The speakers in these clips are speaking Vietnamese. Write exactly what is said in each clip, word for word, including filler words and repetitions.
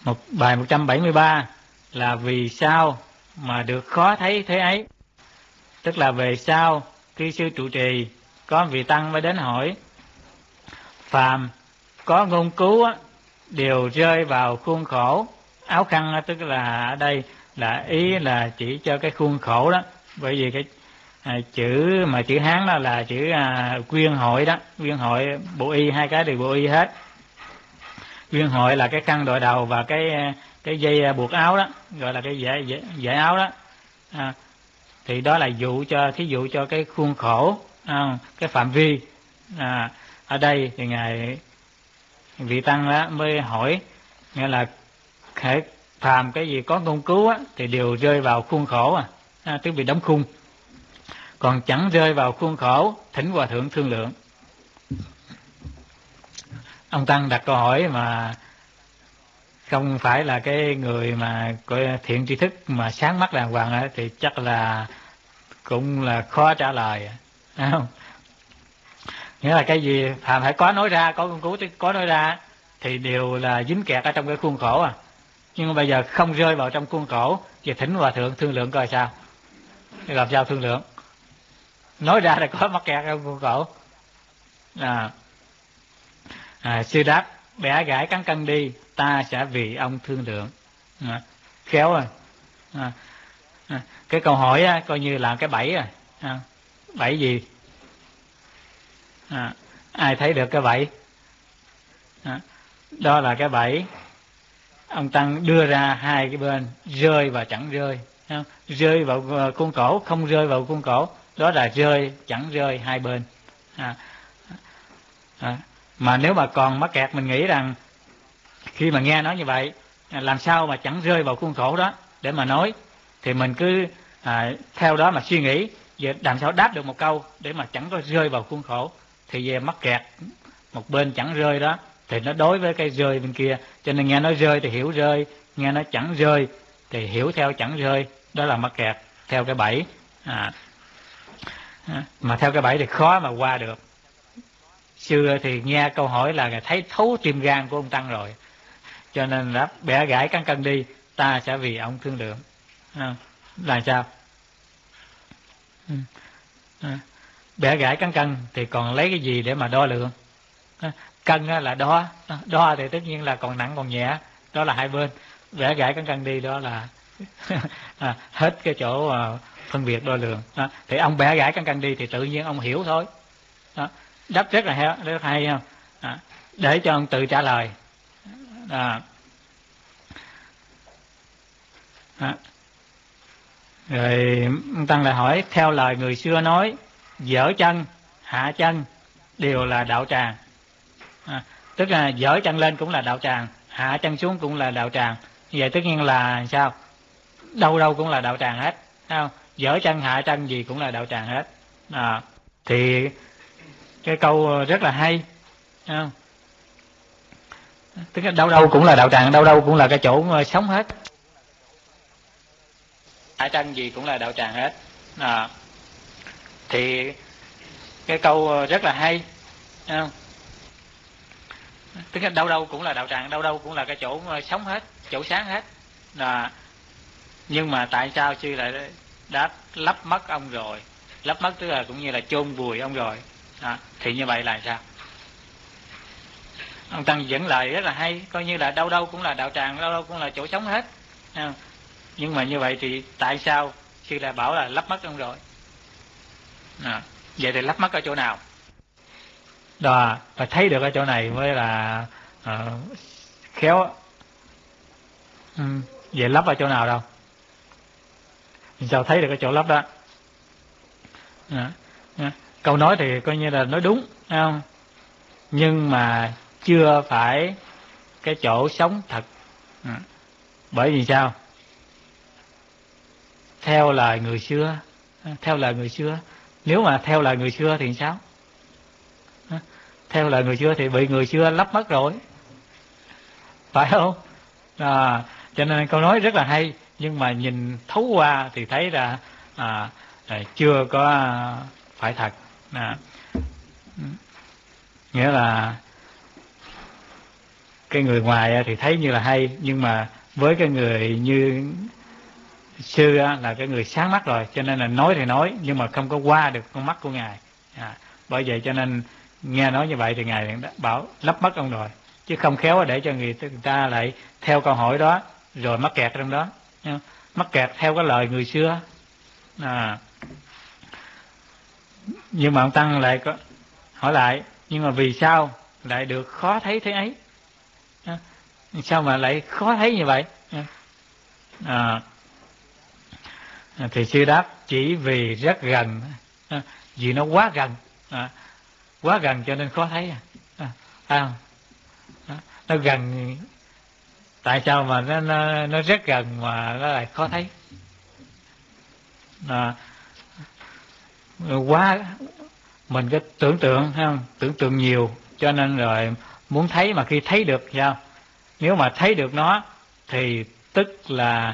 Một bài một trăm bảy mươi ba là vì sao mà được khó thấy thế ấy. Tức là về sau khi sư trụ trì có vị tăng mới đến hỏi, phàm có ngôn cứu á, đều rơi vào khuôn khổ. Áo khăn á, tức là ở đây là ý là chỉ cho cái khuôn khổ đó, bởi vì cái à, chữ mà chữ Hán đó là chữ à, quyên hội đó, quyên hội bộ y, hai cái đều bộ y hết. Quyên hội là cái khăn đội đầu và cái cái dây buộc áo đó, gọi là cái dải dải áo đó. À, thì đó là dụ cho, thí dụ cho cái khuôn khổ, à, cái phạm vi. À, ở đây thì ngài vị tăng đó mới hỏi, nghĩa là thể phàm cái gì có ngôn cứu á, thì đều rơi vào khuôn khổ, à, à tức bị đóng khung. Còn chẳng rơi vào khuôn khổ, thỉnh hòa thượng thương lượng. Ông tăng đặt câu hỏi mà không phải là cái người mà coi thiện tri thức mà sáng mắt đàng hoàng á, thì chắc là cũng là khó trả lời, phải không? Nghĩa là cái gì phàm phải có nói ra, có nghiên cứu có nói ra thì đều là dính kẹt ở trong cái khuôn khổ, à. Nhưng mà bây giờ không rơi vào trong khuôn khổ, thì thỉnh hòa thượng thương lượng coi sao. Thì làm sao thương lượng? Nói ra là có mắc kẹt trong khuôn khổ. À, à, sư đáp, bẻ gãi cắn cân đi, ta sẽ vì ông thương lượng. À, khéo rồi. À, à, cái câu hỏi á, coi như là cái bẫy, à. À, bẫy gì? À, ai thấy được cái bẫy? À, đó là cái bẫy ông tăng đưa ra hai cái bên, rơi và chẳng rơi. Không? Rơi vào khuôn khổ, không rơi vào khuôn khổ, đó là rơi chẳng rơi hai bên. À, à, mà nếu mà còn mắc kẹt, mình nghĩ rằng khi mà nghe nói như vậy, làm sao mà chẳng rơi vào khuôn khổ đó để mà nói, thì mình cứ à, theo đó mà suy nghĩ về làm sao đáp được một câu để mà chẳng có rơi vào khuôn khổ. Thì về mắc kẹt một bên chẳng rơi đó, thì nó đối với cái rơi bên kia, cho nên nghe nói rơi thì hiểu rơi, nghe nói chẳng rơi thì hiểu theo chẳng rơi, đó là mắc kẹt theo cái bẫy. À, mà theo cái bẫy thì khó mà qua được. Xưa thì nghe câu hỏi là thấy thấu tim gan của ông tăng rồi, cho nên đã bẻ gãi cắn cân đi, ta sẽ vì ông thương lượng. À, là sao? À, bẻ gãi cắn cân thì còn lấy cái gì để mà đo lượng? À, cân là đo, đo thì tất nhiên là còn nặng còn nhẹ, đó là hai bên. Bẻ gãi cắn cân đi, đó là à, hết cái chỗ à, phân biệt đo lường. À, thì ông bẻ gãi cắn cân đi thì tự nhiên ông hiểu thôi. Đó, đáp rất là hay, rất hay không? À, để cho ông tự trả lời. À, à, rồi ông tăng lại hỏi, theo lời người xưa nói, dở chân hạ chân đều là đạo tràng. À, tức là dở chân lên cũng là đạo tràng, hạ chân xuống cũng là đạo tràng. Vậy tất nhiên là sao? Đâu đâu cũng là đạo tràng hết, thấy không? Dở chân hạ chân gì cũng là đạo tràng hết. À, thì cái câu rất là hay, thấy không? Tức là đâu đâu cũng là đạo tràng, đâu đâu cũng là cái chỗ sống hết. Hạ chân gì cũng là đạo tràng hết. À, thì cái câu rất là hay, thấy không? Tức là đâu đâu cũng là đạo tràng, đâu đâu cũng là cái chỗ sống hết, chỗ sáng hết. À, nhưng mà tại sao sư lại đã lấp mất ông rồi? Lấp mất tức là cũng như là chôn vùi ông rồi. À, thì như vậy là sao? Ông tăng dẫn lời rất là hay, coi như là đâu đâu cũng là đạo tràng, đâu đâu cũng là chỗ sống hết. À, nhưng mà như vậy thì tại sao sư lại bảo là lấp mất ông rồi? À, vậy thì lấp mất ở chỗ nào? Đó, phải thấy được ở chỗ này mới là uh, khéo. Ừ, vậy lấp ở chỗ nào đâu? Sao thấy được cái chỗ lấp đó? À, à, câu nói thì coi như là nói đúng, thấy không? Nhưng mà chưa phải cái chỗ sống thật. À, bởi vì sao? Theo lời người xưa, theo lời người xưa, nếu mà theo lời người xưa thì sao? À, theo lời người xưa thì bị người xưa lấp mất rồi, phải không? À, cho nên câu nói rất là hay, nhưng mà nhìn thấu qua thì thấy là à, à, chưa có phải thật. À, nghĩa là cái người ngoài thì thấy như là hay, nhưng mà với cái người như sư là cái người sáng mắt rồi, cho nên là nói thì nói nhưng mà không có qua được con mắt của ngài. À, bởi vậy cho nên nghe nói như vậy thì ngài bảo lấp mất ông rồi, chứ không khéo để cho người ta lại theo câu hỏi đó rồi mắc kẹt trong đó, mắc kẹt theo cái lời người xưa. À, nhưng mà ông Tăng lại có hỏi lại, nhưng mà vì sao lại được khó thấy thế ấy? À, sao mà lại khó thấy như vậy? À, thì sư đáp chỉ vì rất gần, à, vì nó quá gần, à, quá gần cho nên khó thấy. À, à, à, nó gần, tại sao mà nó nó, nó rất gần mà nó lại khó thấy? À, quá mình cái tưởng tượng, thấy không? Tưởng tượng nhiều cho nên rồi muốn thấy, mà khi thấy được sao? Nếu mà thấy được nó thì tức là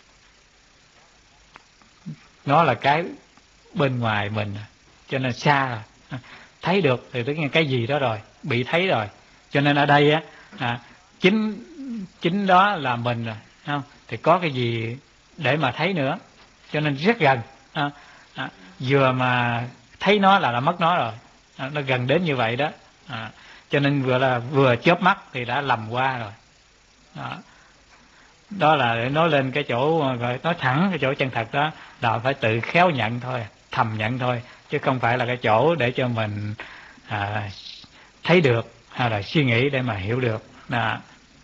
nó là cái bên ngoài mình, cho nên xa rồi. Thấy được thì tức là cái gì đó rồi, bị thấy rồi. Cho nên ở đây á, à, chính chính đó là mình rồi, không? Thì có cái gì để mà thấy nữa, cho nên rất gần. À, à, vừa mà thấy nó là đã mất nó rồi, à, nó gần đến như vậy đó. À, cho nên vừa là vừa chớp mắt thì đã lầm qua rồi. Đó, đó là để nói lên cái chỗ, nói thẳng cái chỗ chân thật đó là phải tự khéo nhận thôi, thầm nhận thôi, chứ không phải là cái chỗ để cho mình à, thấy được hay là suy nghĩ để mà hiểu được. Đó.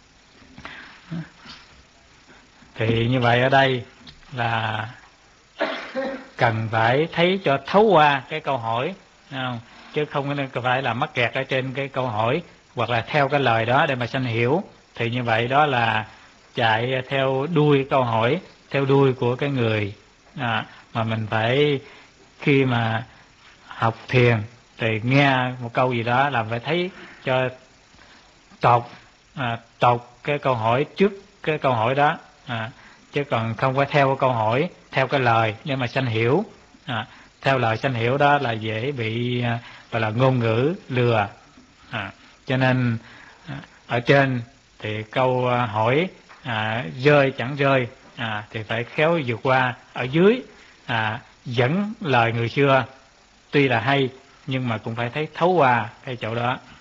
Thì như vậy ở đây là cần phải thấy cho thấu qua cái câu hỏi, không? Chứ không phải là mắc kẹt ở trên cái câu hỏi hoặc là theo cái lời đó để mà sanh hiểu. Thì như vậy đó là chạy theo đuôi câu hỏi, theo đuôi của cái người. À, mà mình phải khi mà học thiền thì nghe một câu gì đó là phải thấy cho tột, à, tột cái câu hỏi trước cái câu hỏi đó. À, chứ còn không có theo câu hỏi, theo cái lời để mà sanh hiểu. À, theo lời sanh hiểu đó là dễ bị à, gọi là ngôn ngữ lừa. À, cho nên à, ở trên thì câu hỏi à, rơi chẳng rơi, à, thì phải khéo vượt qua. Ở dưới à, dẫn lời người xưa tuy là hay nhưng mà cũng phải thấy thấu qua cái chỗ đó.